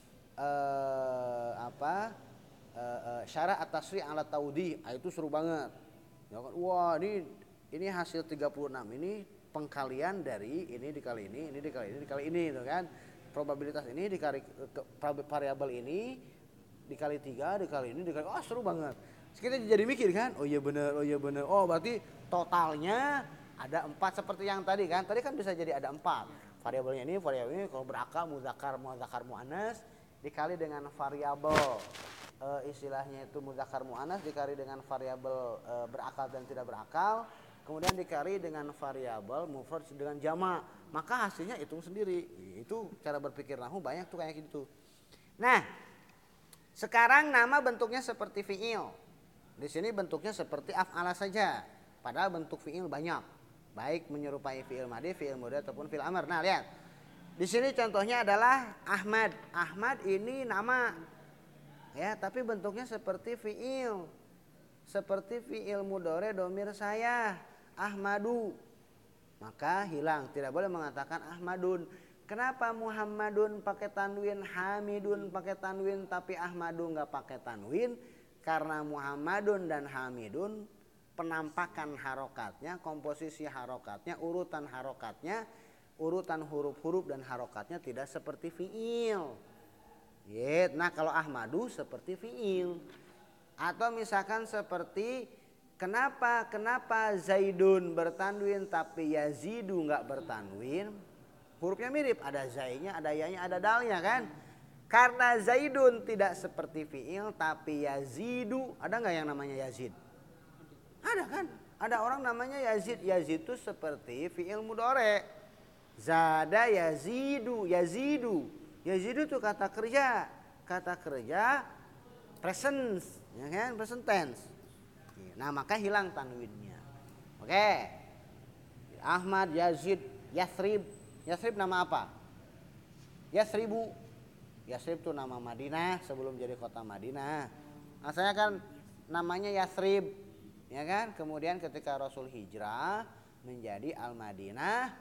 eh, apa? Eh, eh, syara at-tasri' ala taudi, ah, itu seru banget. Ya kan? Wah, ini ini hasil tiga puluh enam ini pengkalian dari ini dikali ini, ini dikali ini dikali ini, gitu kan? Probabilitas ini dikali variabel ini dikali tiga, dikali ini, dikali, oh seru banget. Terus kita jadi mikir kan, oh iya bener, oh iya bener, oh berarti totalnya ada empat seperti yang tadi kan. Tadi kan bisa jadi ada empat. Variabelnya ini, variabel ini, kalau berakal, mudzakkar, muannas, muannas, dikali dengan variabel e, istilahnya itu mudzakkar muannas, dikali dengan variabel e, berakal dan tidak berakal, kemudian dikali dengan variabel mufrad dengan jamak, maka hasilnya hitung sendiri. Itu cara berpikir nahwu banyak tuh kayak gitu. Nah, sekarang nama bentuknya seperti fiil. Di sini bentuknya seperti af'ala saja. Padahal bentuk fiil banyak. Baik menyerupai fiil madhi, fiil mudhari ataupun fiil amr. Nah, lihat. Di sini contohnya adalah Ahmad. Ahmad ini nama. Ya, tapi bentuknya seperti fiil. Seperti fiil mudhari domir saya, Ahmadu. Maka hilang, tidak boleh mengatakan Ahmadun. Kenapa Muhammadun pakai tanwin, Hamidun pakai tanwin, tapi Ahmadun nggak pakai tanwin? Karena Muhammadun dan Hamidun penampakan harokatnya, komposisi harokatnya, urutan harokatnya, urutan huruf-huruf dan harokatnya tidak seperti fiil. Nah kalau Ahmadu seperti fiil. Atau misalkan seperti kenapa kenapa Zaidun bertanwin tapi Yazidu nggak bertanwin? Hurufnya mirip, ada zainya, ada yanya, ada dalnya kan. Karena Zaidun tidak seperti fiil tapi Yazidu. Ada nggak yang namanya Yazid? Ada kan? Ada orang namanya Yazid. Yazid itu seperti fiil mudhari. Zada Yazidu, Yazidu. Yazidu itu kata kerja. Kata kerja presence, ya kan? Present tense. Nah, maka hilang tanwinnya. Oke. Ahmad, Yazid, Yathrib. Yathrib nama apa? Yathribu. Yathrib itu nama Madinah sebelum jadi kota Madinah. Asalnya kan namanya Yathrib, ya kan? Kemudian ketika Rasul hijrah menjadi Al-Madinah,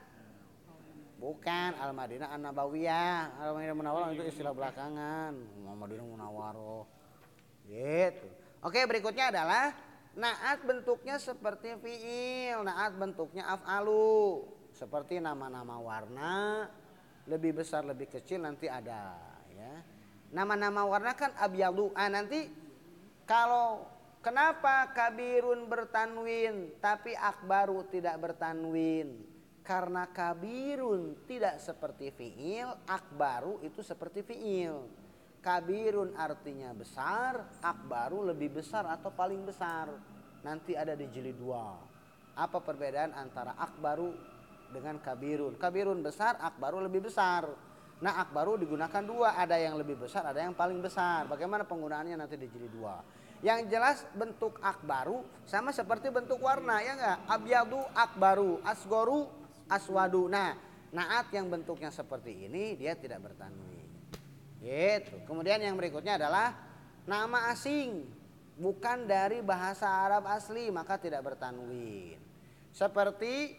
bukan Al-Madinah An-Nabawiyah. Al-Madinah Munawwarah itu istilah belakangan. Al-Madinah Munawwarah. Gitu. Oke, berikutnya adalah naat bentuknya seperti fiil, naat bentuknya af'alu. Seperti nama-nama warna, lebih besar lebih kecil nanti ada ya. Nama-nama warna kan abyadu. Ah, nanti kalau kenapa kabirun bertanwin tapi akbaru tidak bertanwin? Karena kabirun tidak seperti fiil, akbaru itu seperti fiil. Kabirun artinya besar, akbaru lebih besar atau paling besar. nanti ada di jilid dua. Apa perbedaan antara akbaru dengan kabirun? Kabirun besar, akbaru lebih besar. Nah, akbaru digunakan dua, ada yang lebih besar, ada yang paling besar. Bagaimana penggunaannya nanti di jilid dua. Yang jelas bentuk akbaru sama seperti bentuk warna, ya enggak? Abyadu akbaru, asgoru aswadu. Nah, naat yang bentuknya seperti ini dia tidak bertanwin. Gitu. Kemudian yang berikutnya adalah nama asing, bukan dari bahasa Arab asli, maka tidak bertanwin. Seperti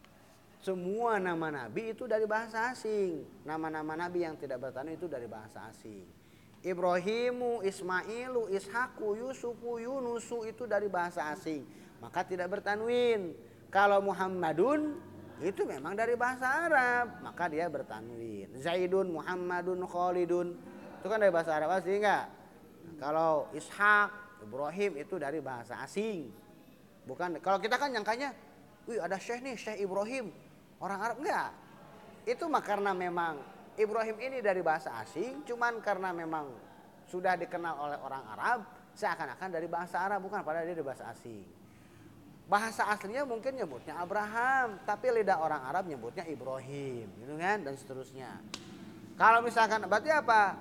semua nama nabi itu dari bahasa asing. Nama-nama nabi yang tidak bertanwin itu dari bahasa asing. Ibrahimu, Ismailu, Ishaku, Yusufu, Yunusu itu dari bahasa asing, maka tidak bertanwin. Kalau Muhammadun itu memang dari bahasa Arab, maka dia bertanwin. Zaidun, Muhammadun, Khalidun itu kan dari bahasa Arab asli enggak? Nah, kalau Ishak, Ibrahim itu dari bahasa asing. Bukan, kalau kita kan nyangkanya, wih ada Syekh nih, Syekh Ibrahim, orang Arab. Enggak. Itu mah karena memang Ibrahim ini dari bahasa asing, cuman karena memang sudah dikenal oleh orang Arab, seakan-akan dari bahasa Arab, bukan, padahal dia dari bahasa asing. Bahasa aslinya mungkin nyebutnya Abraham, tapi lidah orang Arab nyebutnya Ibrahim, gitu kan, dan seterusnya. Kalau misalkan berarti apa?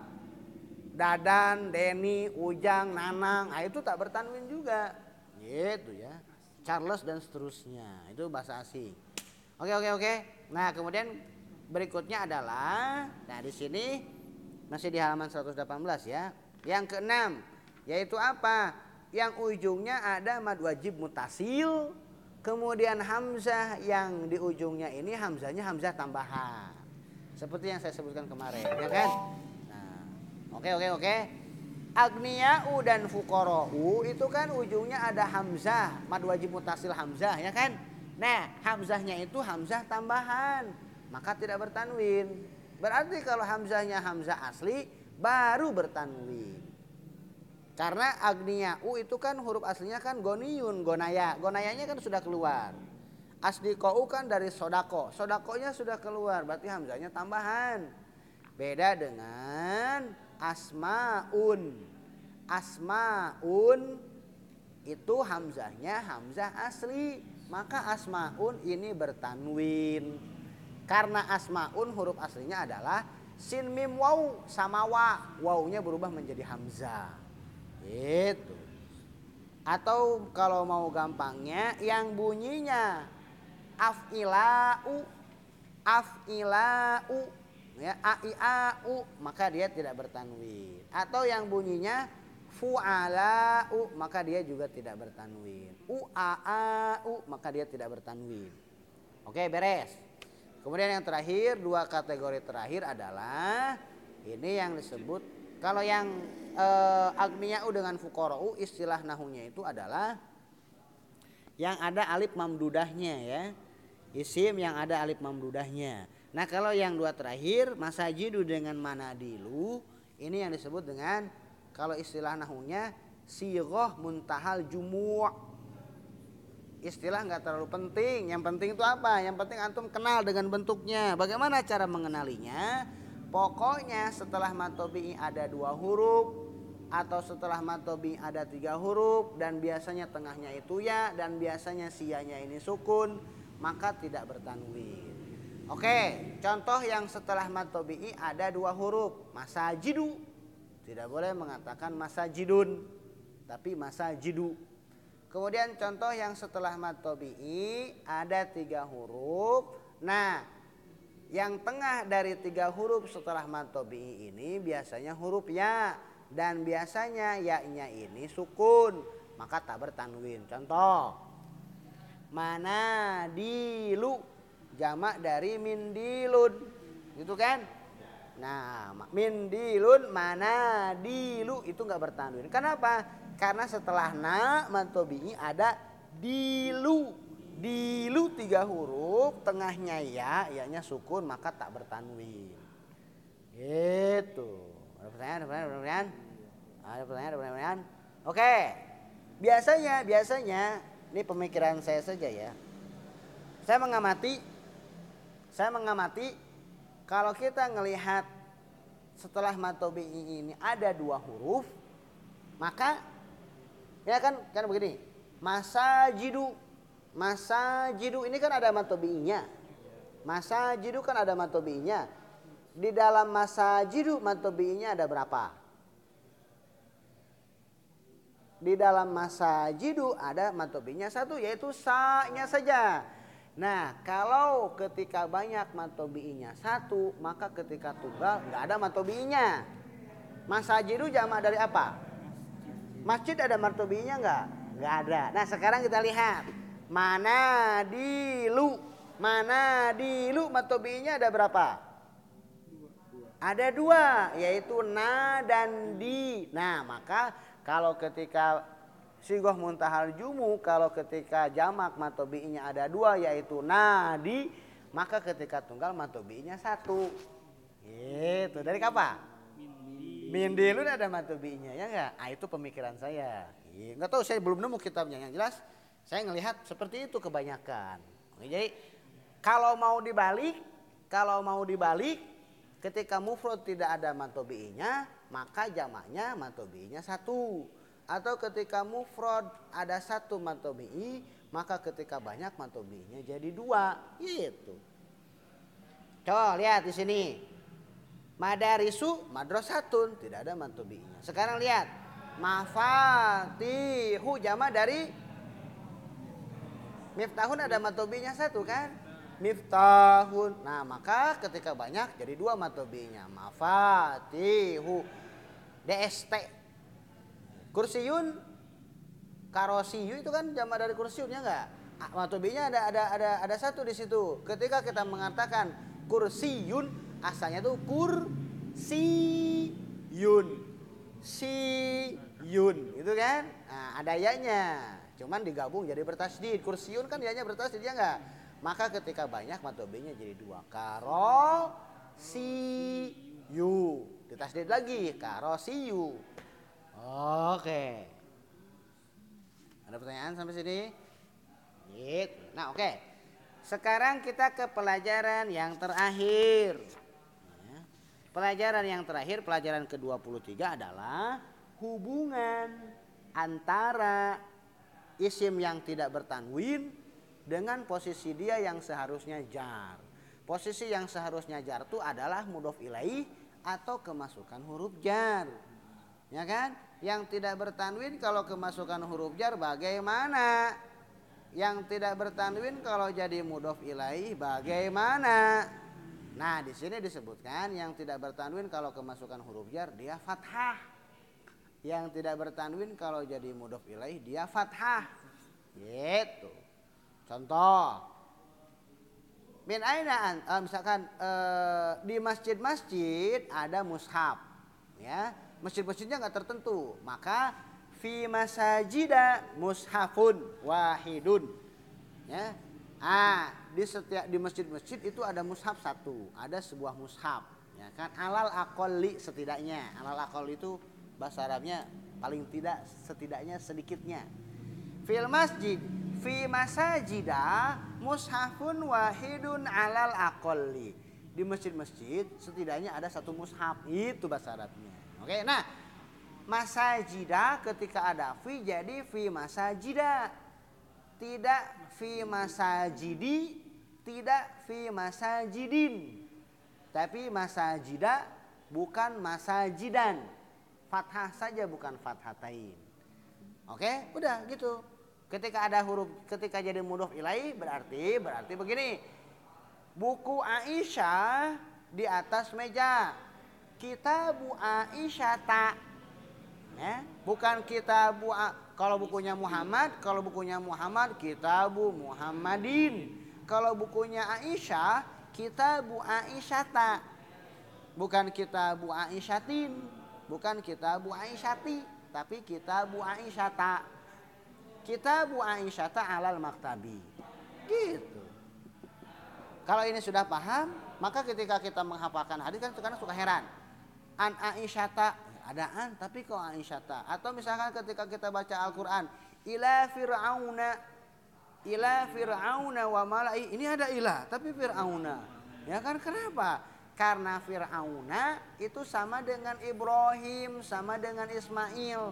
Dadan, Denny, Ujang, Nanang, nah itu tak bertanwin juga, gitu ya. Charles dan seterusnya, itu bahasa asing. Oke oke oke. Nah kemudian berikutnya adalah, nah di sini masih di halaman seratus delapan belas ya. Yang keenam, yaitu apa? Yang ujungnya ada mad wajib mutasil, kemudian hamzah yang di ujungnya ini hamzahnya hamzah tambahan. Seperti yang saya sebutkan kemarin, ya kan? Nah, oke oke oke. Agniya'u dan fuqara'u itu kan ujungnya ada hamzah, mad wajib mutasil hamzah, ya kan? Nah, hamzahnya itu hamzah tambahan, maka tidak bertanwin. Berarti kalau hamzahnya hamzah asli baru bertanwin. Karena agniya'u itu kan huruf aslinya kan goniyun, gonaya. Gonayanya kan sudah keluar. Asdiqo'u kan dari sodako. Sodakonya sudah keluar, berarti hamzahnya tambahan. Beda dengan asma'un. Asma'un itu hamzahnya hamzah asli, maka asma'un ini bertanwin. Karena asma'un huruf aslinya adalah sin mim waw sama wa. Wawnya berubah menjadi hamzah. Gitu. Atau kalau mau gampangnya yang bunyinya af'ila'u, af'ila'u ya, ai'a'u, maka dia tidak bertanwin. Atau yang bunyinya fu'ala'u, maka dia juga tidak bertanwin. U'a'a'u, maka dia tidak bertanwin. Oke, beres. Kemudian yang terakhir, dua kategori terakhir adalah ini yang disebut, kalau yang eh, agniya'u dengan fuqara'u, istilah nahunya itu adalah yang ada alif mamdudahnya ya. Isim yang ada alif mamdudahnya. Nah kalau yang dua terakhir, masajidu dengan manadilu, ini yang disebut dengan, kalau istilah nahunya sighah muntahal jumu'. Istilah nggak terlalu penting, yang penting itu apa? Yang penting antum kenal dengan bentuknya. Bagaimana cara mengenalinya? Pokoknya setelah mad tabi'i ada dua huruf, atau setelah mad tabi'i ada tiga huruf, dan biasanya tengahnya itu ya, dan biasanya sianya ini sukun, maka tidak bertanwin. Oke, contoh yang setelah mad tabi'i ada dua huruf, masajidu, tidak boleh mengatakan masajidun, tapi masajidu. Kemudian contoh yang setelah mad tabi'i ada tiga huruf. Nah, yang tengah dari tiga huruf setelah mad tabi'i ini biasanya huruf ya, dan biasanya ya-nya ini sukun, maka tak bertanwin. Contoh, manadilu, jamak dari mindilun, gitu kan? Nah, mindilun, manadilu itu nggak bertanwin. Kenapa? Karena setelah na mad tabi'i ada dilu. Dilu tiga huruf, tengahnya ya, ya-nya sukun, maka tak bertanwin. Gitu. Ada pertanyaan? Ada pertanyaan? Ada pertanyaan? Ada pertanyaan? Ada pertanyaan? Oke. Biasanya, biasanya, ini pemikiran saya saja ya. Saya mengamati, saya mengamati kalau kita ngelihat setelah mad tabi'i ini ada dua huruf, maka ya kan kan begini. Masajidu. Masajidu ini kan ada matobi'inya. Masajidu kan ada matobi'inya. Di dalam masajidu matobi'inya ada berapa? Di dalam masajidu ada matobi'inya satu, yaitu sa-nya saja. Nah, kalau ketika banyak matobi'inya satu, maka ketika tunggal nggak ada matobi'inya. Masajidu jamak dari apa? Masjid ada matobi'inya nggak? Nggak ada. Nah, sekarang kita lihat. Mana dilu? Mana dilu matobi'inya ada berapa? Ada dua, yaitu na dan di. Nah, maka kalau ketika sigoh muntahal jumu, kalau ketika jamak matobi'inya ada dua, yaitu na di, maka ketika tunggal matobi'inya satu. Gitu. Dari kapan? Min dilun ada matobi'inya, ya enggak? Ah, itu pemikiran saya. Enggak tahu, saya belum nemu kitabnya. Yang jelas saya ngelihat seperti itu kebanyakan. Jadi kalau mau dibalik, kalau mau dibalik, ketika mufrad tidak ada matobi'inya, maka jamaknya matobi'inya satu. Atau ketika mufrad ada satu matobi'i, maka ketika banyak matobi'inya jadi dua. Gitu. Coba lihat di sini. Madarisu madrasatun, tidak ada matobi'inya. Sekarang lihat. Mafatihu jamak dari miftahun, ada matobi'inya satu kan? Miftahun. Nah, maka ketika banyak jadi dua matobi'inya. Mafatihu. D S T. Kursiyun, karosiyu itu kan jamak dari kursiun, ya enggak? Matobi'inya ada ada ada ada satu di situ. Ketika kita mengatakan kursiyun, asalnya tuh kursiyun. Siyun, itu kan? Nah, ada ya-nya. Cuman digabung jadi bertasydid. Kursiyun kan ya-nya bertasydid, ya enggak? Maka ketika banyak matobi'inya jadi dua. Karosiyu. Ditasydid lagi, karosiyu. Oke. Ada pertanyaan sampai sini? Gitu. Nah, oke. Sekarang kita ke pelajaran yang terakhir. Ya. Pelajaran yang terakhir, pelajaran ke dua puluh tiga adalah hubungan antara isim yang tidak bertanwin dengan posisi dia yang seharusnya jar. Posisi yang seharusnya jar itu adalah mudhof ilaih atau kemasukan huruf jar. Ya kan? Yang tidak bertanwin kalau kemasukan huruf jar bagaimana? Yang tidak bertanwin kalau jadi mudhof ilaih bagaimana? Nah, di sini disebutkan yang tidak bertanwin kalau kemasukan huruf jar dia fathah. Yang tidak bertanwin kalau jadi mudhof ilaih dia fathah. Gitu. Contoh. Min aina uh, misalkan uh, di masjid-masjid ada mushaf, ya. Masjid-masjidnya nggak tertentu, maka fi masajida mushafun wahidun, ya. Ah, di setiap di masjid-masjid itu ada mushaf satu, ada sebuah mushaf, ya kan? Alal aqalli setidaknya. Alal aqalli itu bahasa Arabnya paling tidak, setidaknya sedikitnya. Fil masjid fi masajida mushafun wahidun alal aqalli. Di masjid-masjid setidaknya ada satu mushaf, itu bahasa Arabnya. Oke, nah masajida ketika ada fi jadi fi masajida, tidak fi masajidi, tidak fi masajidin, tapi masajida bukan masajidan, fathah saja bukan fathatain. Oke, udah gitu. Ketika ada huruf, ketika jadi mudhof ilaih berarti berarti begini. Buku Aisyah di atas meja. Kitabu Aisyah tak, ya, bukan kitabu. Kalau bukunya Muhammad, kalau bukunya Muhammad kitabu Muhammadin. Kalau bukunya Aisyah kitabu Aisyah tak, bukan kitabu Aisyatin, bukan kitabu Aisyati, tapi kitabu Aisyah tak. Kitabu Aisyah tak alal maktabi. Gitu. Kalau ini sudah paham, maka ketika kita menghafalkan hadis kan kadang suka heran. An Aisyata, ada an tapi kok Aisyata. Atau misalkan ketika kita baca Al-Qur'an, ila fir'auna, ila fir'auna wa mala'i, ini ada ila tapi fir'auna. Ya kan, kenapa? Karena fir'auna itu sama dengan Ibrahim, sama dengan Ismail.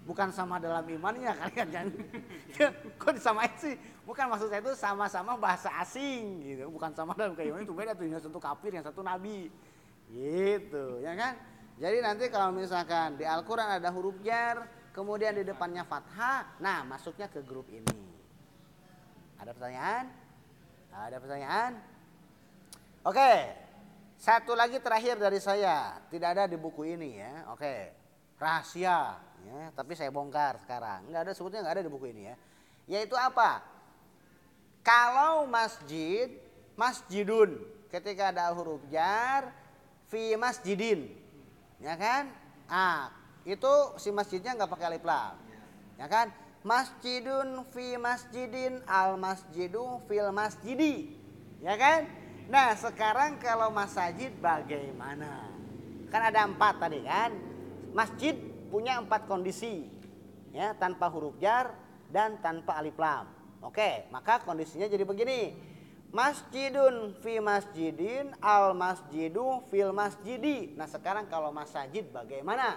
bukan sama dalam imannya kalian kan. Ya, kok disamain sih? Bukan, maksud saya itu sama-sama bahasa asing gitu, bukan sama dalam keimanan, itu beda tuh, yang satu kafir, yang satu nabi. Gitu, ya kan? Jadi nanti kalau misalkan di Al-Qur'an ada huruf jar, kemudian di depannya fathah, nah masuknya ke grup ini. Ada pertanyaan? Ada pertanyaan? Oke. Satu lagi terakhir dari saya, tidak ada di buku ini ya. Oke. Rahasia ya, tapi saya bongkar sekarang. Enggak ada, sebetulnya enggak ada di buku ini ya. Yaitu apa? Kalau masjid, masjidun, ketika ada huruf jar, fi masjidin. Ya kan? Ah, itu si masjidnya enggak pakai alif lam. Ya kan? Masjidun fi masjidin, al masjidu fil masjidi. Ya kan? Nah sekarang kalau masajid bagaimana? Kan ada empat tadi kan. Masjid punya empat kondisi. Ya, tanpa huruf jar dan tanpa alif lam. Oke, maka kondisinya jadi begini. Masjidun fi masjidin, al masjidu fil masjidi. Nah sekarang kalau masajid bagaimana?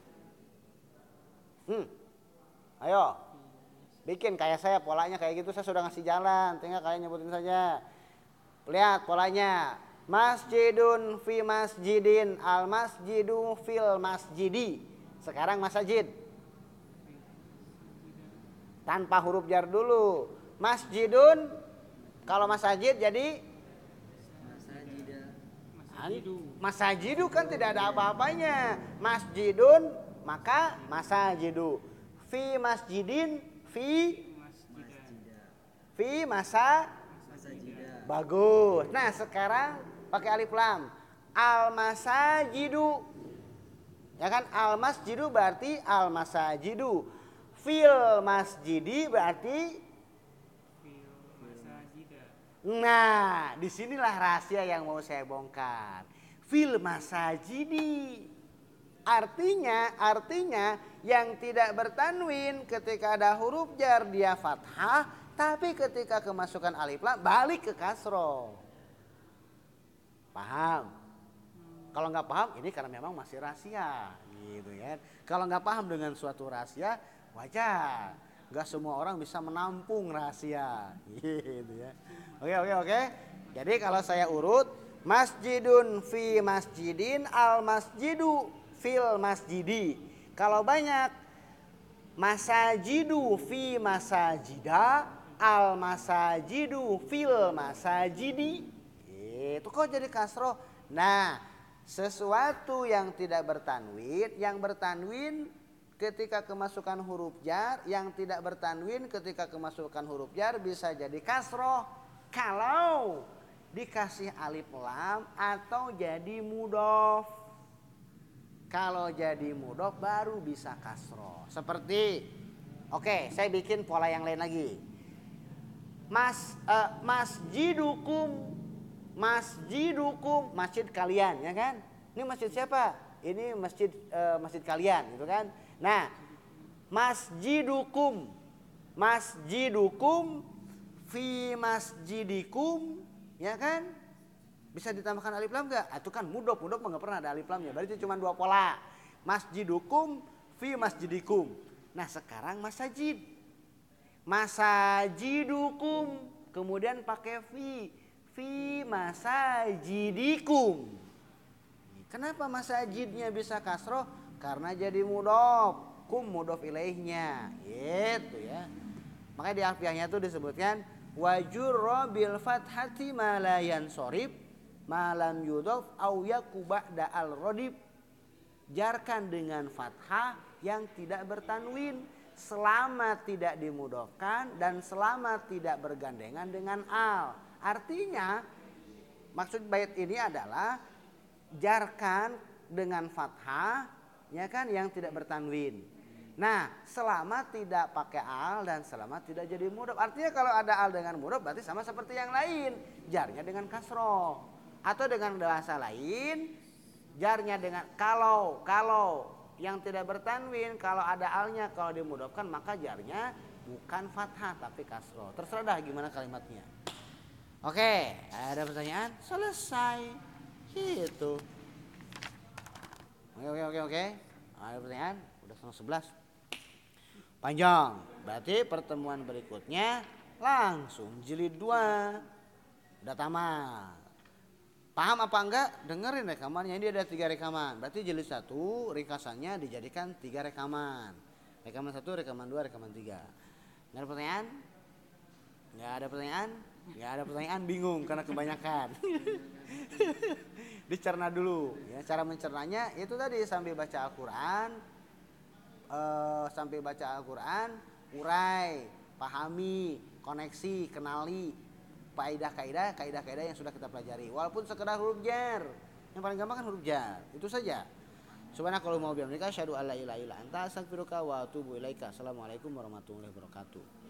Hmm, ayo. Bikin kayak saya, polanya kayak gitu, saya sudah ngasih jalan, tinggal kalian nyebutin saja. Lihat polanya. Masjidun fi masjidin, al masjidu fil masjidi. Sekarang masajid. Tanpa huruf jar dulu. Masjidun, kalau masajid jadi Masajidah. Masjidu. masajidu kan tidak ada apa-apanya. Masjidun maka masajidu. Fi masjidin, fi Masjidah. fi masa. Masajidah. Bagus. Nah sekarang pakai alif lam. Al masajidu. Ya kan, al masjidu berarti al masajidu. Fil masjidi berarti. Fil masajidah. Nah disinilah rahasia yang mau saya bongkar. Fil masajidi. Artinya, artinya yang tidak bertanwin ketika ada huruf jar dia fathah, tapi ketika kemasukan alif lam balik ke kasroh. Paham? Kalau nggak paham ini karena memang masih rahasia, gitu kan? Kalau nggak paham dengan suatu rahasia wajar. Nggak semua orang bisa menampung rahasia, gitu ya. Oke oke oke. Jadi kalau saya urut, masjidun fi masjidin, al masjidu fil masjidi. Kalau banyak, masajidu fi masajida, al masajidu fil masajidi. Itu kok jadi kasroh. Nah, sesuatu yang tidak bertanwin, yang bertanwin ketika kemasukan huruf jar, yang tidak bertanwin ketika kemasukan huruf jar bisa jadi kasroh kalau dikasih alif lam atau jadi mudhof. Kalau jadi mudhof baru bisa kasroh. Seperti, oke, saya bikin pola yang lain lagi. Mas, uh, masjidukum, masjidukum, masjid kalian, ya kan? Ini masjid siapa? Ini masjid uh, masjid kalian, gitu kan? Nah, masjidukum, masjidukum, fi masjidikum, ya kan? Bisa ditambahkan alif lam enggak? Itu kan mudhof, mudhof enggak pernah ada alif lamnya. Berarti cuma dua pola. Masjidukum fi masjidikum. Nah, sekarang masajid. Masajidukum, kemudian pakai fi. Fi masajidikum. Kenapa masajidnya bisa kasroh? Karena jadi mudhof. Kum mudhof ilaihnya. Gitu ya. Makanya di alfiahnya itu disebutkan wajurra bil fathati ma la yansorib malam yudhof au yaku ba'da al rodib. Jarkan dengan fathah yang tidak bertanwin selama tidak dimudhofkan dan selama tidak bergandengan dengan al. Artinya maksud bait ini adalah jarkan dengan fathah, ya kan, yang tidak bertanwin. Nah, selama tidak pakai al dan selama tidak jadi mudhof. Artinya kalau ada al dengan mudhof berarti sama seperti yang lain, jarnya dengan kasroh. Atau dengan bahasa lain, jarnya dengan kalau kalau yang tidak bertanwin, kalau ada alnya, kalau dimudhofkan maka jarnya bukan fathah tapi kasroh. Terserah dah gimana kalimatnya. Oke, ada pertanyaan? Selesai. Gitu. Oke oke oke oke. Ada pertanyaan? Udah setengah sebelas. panjang. Berarti pertemuan berikutnya langsung jilid dua. Udah tamat. Paham apa enggak? Dengerin rekamannya, ini ada tiga rekaman. Berarti jilid satu ringkasannya dijadikan tiga rekaman. Rekaman satu, rekaman dua, rekaman tiga. Nggak ada pertanyaan? Nggak ada pertanyaan? Nggak ada pertanyaan, bingung karena kebanyakan. Dicerna dulu. Ya, cara mencernanya itu tadi sambil baca Al-Quran, eh, sambil baca Al-Quran, urai, pahami, koneksi, kenali kaidah-kaidah, kaidah-kaidah yang sudah kita pelajari. Walaupun sekedar huruf jar. Yang paling gampang kan huruf jar. Itu saja. Subhanakallahumma wa bihamdika asyhadu an la ilaha illa anta astaghfiruka wa atubu ilaika. Assalamualaikum warahmatullahi wabarakatuh.